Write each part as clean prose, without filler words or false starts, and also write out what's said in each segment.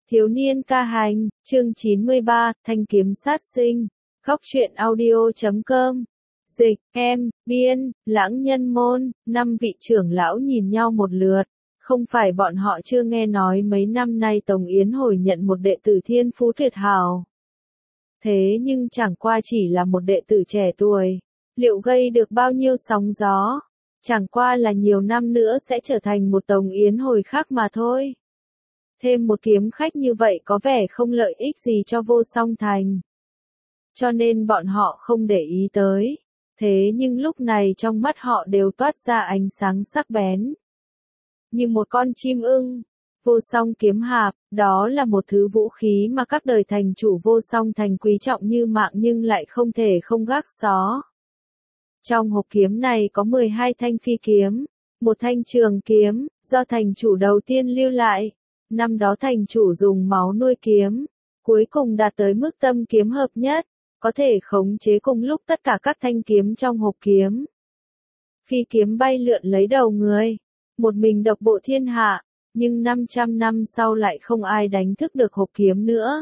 Thiếu niên ca hành, chương 93, thanh kiếm sát sinh. Góc truyện audio.com. Dịch, em, biên, lãng nhân môn, 5 vị trưởng lão nhìn nhau một lượt. Không phải bọn họ chưa nghe nói mấy năm nay Tống Yến Hồi nhận một đệ tử thiên phú tuyệt hảo. Thế nhưng chẳng qua chỉ là một đệ tử trẻ tuổi. Liệu gây được bao nhiêu sóng gió? Chẳng qua là nhiều năm nữa sẽ trở thành một Tống Yến Hồi khác mà thôi. Thêm một kiếm khách như vậy có vẻ không lợi ích gì cho Vô Song Thành. Cho nên bọn họ không để ý tới. Thế nhưng lúc này trong mắt họ đều toát ra ánh sáng sắc bén. Như một con chim ưng. Vô Song kiếm hạp, đó là một thứ vũ khí mà các đời thành chủ Vô Song Thành quý trọng như mạng nhưng lại không thể không gác xó. Trong hộp kiếm này có 12 thanh phi kiếm, một thanh trường kiếm, do thành chủ đầu tiên lưu lại. Năm đó thành chủ dùng máu nuôi kiếm, cuối cùng đạt tới mức tâm kiếm hợp nhất, có thể khống chế cùng lúc tất cả các thanh kiếm trong hộp kiếm. Phi kiếm bay lượn lấy đầu người, một mình độc bộ thiên hạ, nhưng 500 năm sau lại không ai đánh thức được hộp kiếm nữa.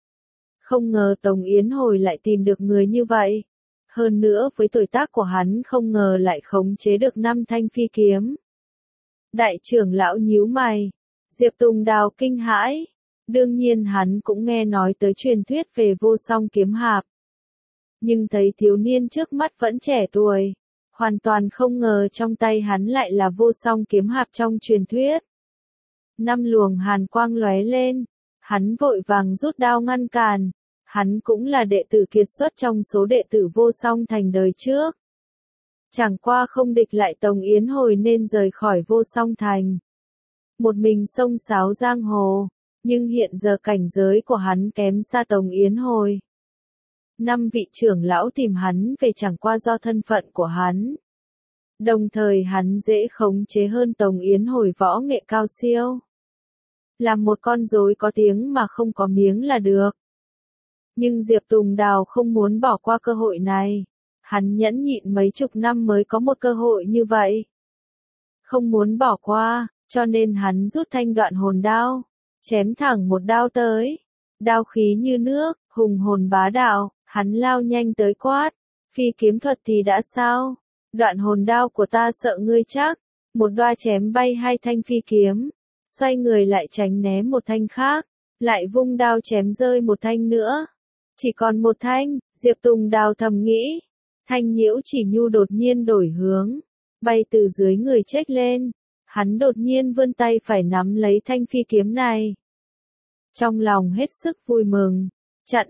Không ngờ Tống Yến Hồi lại tìm được người như vậy. Hơn nữa với tuổi tác của hắn không ngờ lại khống chế được 5 thanh phi kiếm. Đại trưởng lão nhíu mày. Diệp Tùng Đào kinh hãi. Đương nhiên hắn cũng nghe nói tới truyền thuyết về Vô Song kiếm hạp. Nhưng thấy thiếu niên trước mắt vẫn trẻ tuổi. Hoàn toàn không ngờ trong tay hắn lại là Vô Song kiếm hạp trong truyền thuyết. 5 luồng hàn quang lóe lên. Hắn vội vàng rút đao ngăn cản. Hắn cũng là đệ tử kiệt xuất trong số đệ tử Vô Song Thành đời trước. Chẳng qua không địch lại Tống Yến Hồi nên rời khỏi Vô Song Thành. Một mình xông xáo giang hồ, nhưng hiện giờ cảnh giới của hắn kém xa Tống Yến Hồi. 5 vị trưởng lão tìm hắn về chẳng qua do thân phận của hắn. Đồng thời hắn dễ khống chế hơn Tống Yến Hồi võ nghệ cao siêu. Làm một con rối có tiếng mà không có miếng là được. Nhưng Diệp Tùng Đào không muốn bỏ qua cơ hội này. Hắn nhẫn nhịn mấy chục năm mới có một cơ hội như vậy. Không muốn bỏ qua, cho nên hắn rút thanh đoạn hồn đao, chém thẳng một đao tới. Đao khí như nước, hùng hồn bá đạo, hắn lao nhanh tới quát. Phi kiếm thuật thì đã sao? Đoạn hồn đao của ta sợ ngươi chắc. Một đoa chém bay 2 thanh phi kiếm. Xoay người lại tránh né một thanh khác. Lại vung đao chém rơi một thanh nữa. Chỉ còn một thanh, Diệp Tùng Đào thầm nghĩ. Thanh Nhiễu Chỉ Nhu đột nhiên đổi hướng, bay từ dưới người chếch lên. Hắn đột nhiên vươn tay phải nắm lấy thanh phi kiếm này. Trong lòng hết sức vui mừng. Chặn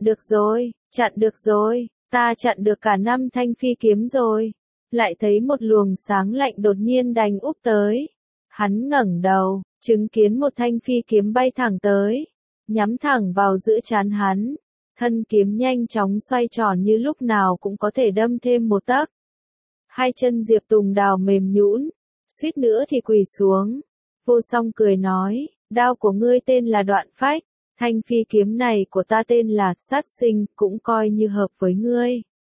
được rồi, ta chặn được cả 5 thanh phi kiếm rồi. Lại thấy một luồng sáng lạnh đột nhiên đành úp tới. Hắn ngẩng đầu, chứng kiến một thanh phi kiếm bay thẳng tới, nhắm thẳng vào giữa trán hắn. Thân kiếm nhanh chóng xoay tròn như lúc nào cũng có thể đâm thêm một tấc. Hai chân Diệp Tùng Đào mềm nhũn, suýt nữa thì quỳ xuống. Vô Song cười nói, đao của ngươi tên là Đoạn Phách, thanh phi kiếm này của ta tên là Sát Sinh, cũng coi như hợp với ngươi.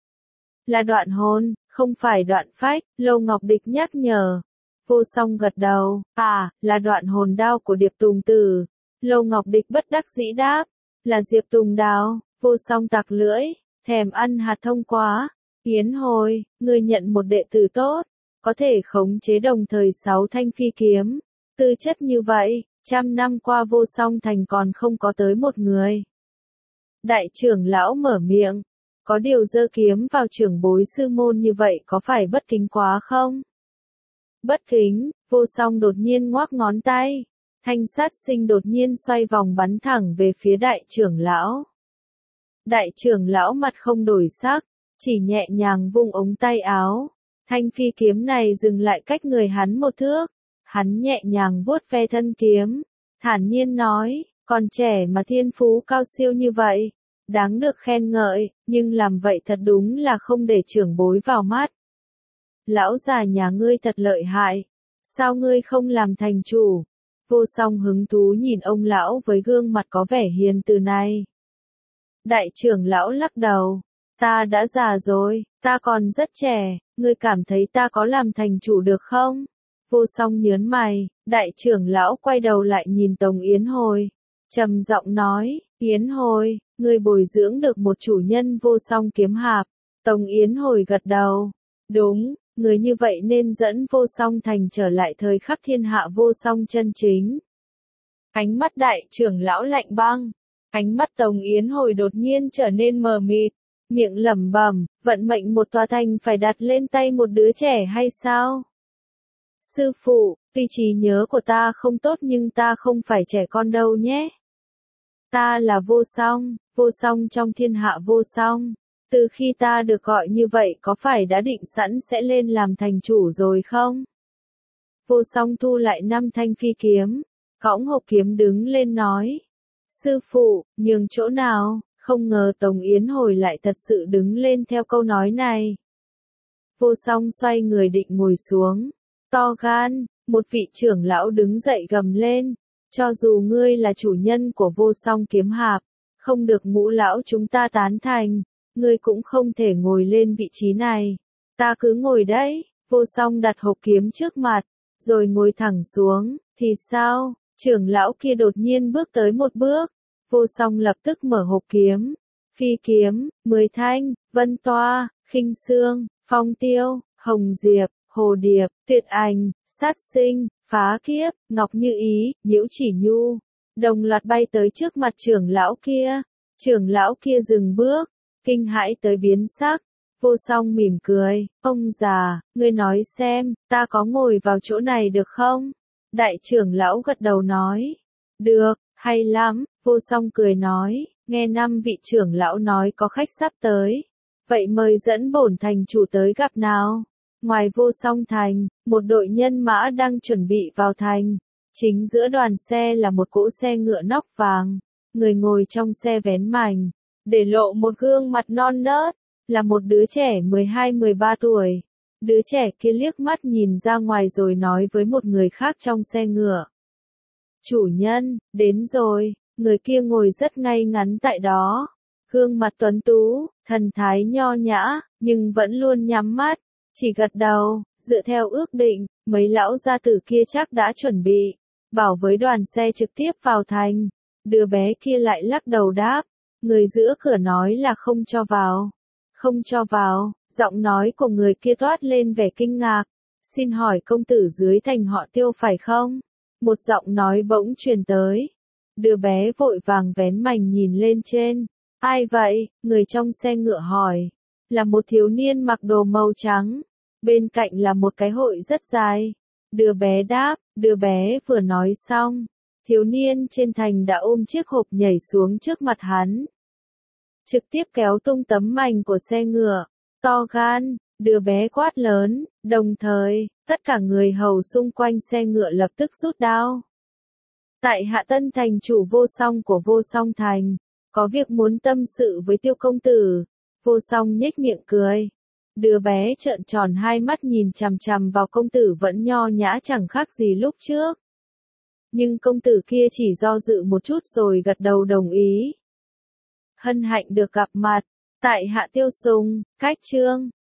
Là đoạn hồn, không phải Đoạn Phách, Lâu Ngọc Địch nhắc nhở. Vô Song gật đầu, là đoạn hồn đao của Điệp Tùng Tử. Lâu Ngọc Địch bất đắc dĩ đáp, là Diệp Tùng Đào. Vô Song tặc lưỡi, thèm ăn hạt thông quá. Yến Hồi, ngươi nhận một đệ tử tốt, có thể khống chế đồng thời 6 thanh phi kiếm. Tư chất như vậy, 100 năm qua Vô Song Thành còn không có tới một người. Đại trưởng lão mở miệng, có điều giơ kiếm vào trưởng bối sư môn như vậy có phải bất kính quá không? Bất kính, Vô Song đột nhiên ngoác ngón tay. Thanh sát sinh đột nhiên xoay vòng bắn thẳng về phía đại trưởng lão. Đại trưởng lão mặt không đổi sắc, chỉ nhẹ nhàng vung ống tay áo. Thanh phi kiếm này dừng lại cách người hắn một thước. Hắn nhẹ nhàng vuốt ve thân kiếm, thản nhiên nói, còn trẻ mà thiên phú cao siêu như vậy, đáng được khen ngợi, nhưng làm vậy thật đúng là không để trưởng bối vào mắt. Lão già nhà ngươi thật lợi hại, sao ngươi không làm thành chủ? Vô Song hứng thú nhìn ông lão với gương mặt có vẻ hiền từ này. Đại trưởng lão lắc đầu, ta đã già rồi, ta còn rất trẻ, ngươi cảm thấy ta có làm thành chủ được không? Vô Song nhớn mày, đại trưởng lão quay đầu lại nhìn Tống Yến Hồi. trầm giọng nói, Yến Hồi, ngươi bồi dưỡng được một chủ nhân vô song kiếm hạp. Tống Yến Hồi gật đầu. Đúng, người như vậy nên dẫn vô song thành trở lại thời khắc thiên hạ vô song chân chính. Ánh mắt đại trưởng lão lạnh băng. Ánh mắt Tống Yến Hồi đột nhiên trở nên mờ mịt. Miệng lẩm bẩm, vận mệnh một tòa thành phải đặt lên tay một đứa trẻ hay sao? Sư phụ, tuy trí nhớ của ta không tốt nhưng ta không phải trẻ con đâu nhé. Ta là vô song trong thiên hạ vô song. Từ khi ta được gọi như vậy có phải đã định sẵn sẽ lên làm thành chủ rồi không? Vô song thu lại 5 thanh phi kiếm, cõng hộp kiếm đứng lên nói. Sư phụ, nhường chỗ nào? Không ngờ Tống Yến Hồi lại thật sự đứng lên theo câu nói này. Vô song xoay người định ngồi xuống. To gan, một vị trưởng lão đứng dậy gầm lên. Cho dù ngươi là chủ nhân của vô song kiếm hạp, không được ngũ lão chúng ta tán thành, ngươi cũng không thể ngồi lên vị trí này. Ta cứ ngồi đấy, vô song đặt hộp kiếm trước mặt, rồi ngồi thẳng xuống, thì sao? Trưởng lão kia đột nhiên bước tới một bước, vô song lập tức mở hộp kiếm. Phi kiếm, 10 thanh, vân toa, khinh xương, phong tiêu, hồng diệp, hồ điệp, tuyệt ảnh, sát sinh, phá kiếp, ngọc như ý, nhiễu chỉ nhu, đồng loạt bay tới trước mặt trưởng lão kia. Trưởng lão kia dừng bước, kinh hãi tới biến sắc. Vô song mỉm cười, ông già, ngươi nói xem, ta có ngồi vào chỗ này được không? Đại trưởng lão gật đầu nói, được, hay lắm. Vô song cười nói, nghe 5 vị trưởng lão nói có khách sắp tới. Vậy mời dẫn bổn thành chủ tới gặp nào. Ngoài vô song thành, một đội nhân mã đang chuẩn bị vào thành. Chính giữa đoàn xe là một cỗ xe ngựa nóc vàng. Người ngồi trong xe vén mành, để lộ một gương mặt non nớt, là một đứa trẻ 12-13 tuổi. Đứa trẻ kia liếc mắt nhìn ra ngoài rồi nói với một người khác trong xe ngựa. Chủ nhân, đến rồi. Người kia ngồi rất ngay ngắn tại đó. Gương mặt tuấn tú, thần thái nho nhã, nhưng vẫn luôn nhắm mắt, chỉ gật đầu. Dựa theo ước định, mấy lão gia tử kia chắc đã chuẩn bị, bảo với đoàn xe trực tiếp vào thành. Đứa bé kia lại lắc đầu đáp. Người giữa cửa nói là không cho vào. Không cho vào, giọng nói của người kia toát lên vẻ kinh ngạc. Xin hỏi công tử dưới thành họ Tiêu phải không? Một giọng nói bỗng truyền tới. Đứa bé vội vàng vén mành nhìn lên trên. Ai vậy? Người trong xe ngựa hỏi. Là một thiếu niên mặc đồ màu trắng. Bên cạnh là một cái hội rất dài. Đứa bé đáp. Đứa bé vừa nói xong, thiếu niên trên thành đã ôm chiếc hộp nhảy xuống trước mặt hắn. Trực tiếp kéo tung tấm mành của xe ngựa. To gan, đứa bé quát lớn, đồng thời, tất cả người hầu xung quanh xe ngựa lập tức rút đao. Tại Hạ Tân thành chủ vô song của vô song thành, có việc muốn tâm sự với Tiêu công tử. Vô song nhếch miệng cười. Đứa bé trợn tròn hai mắt nhìn chằm chằm vào công tử vẫn nho nhã chẳng khác gì lúc trước. Nhưng công tử kia chỉ do dự một chút rồi gật đầu đồng ý. Hân hạnh được gặp mặt. Tại Hạ Tiêu Sùng, cách chương.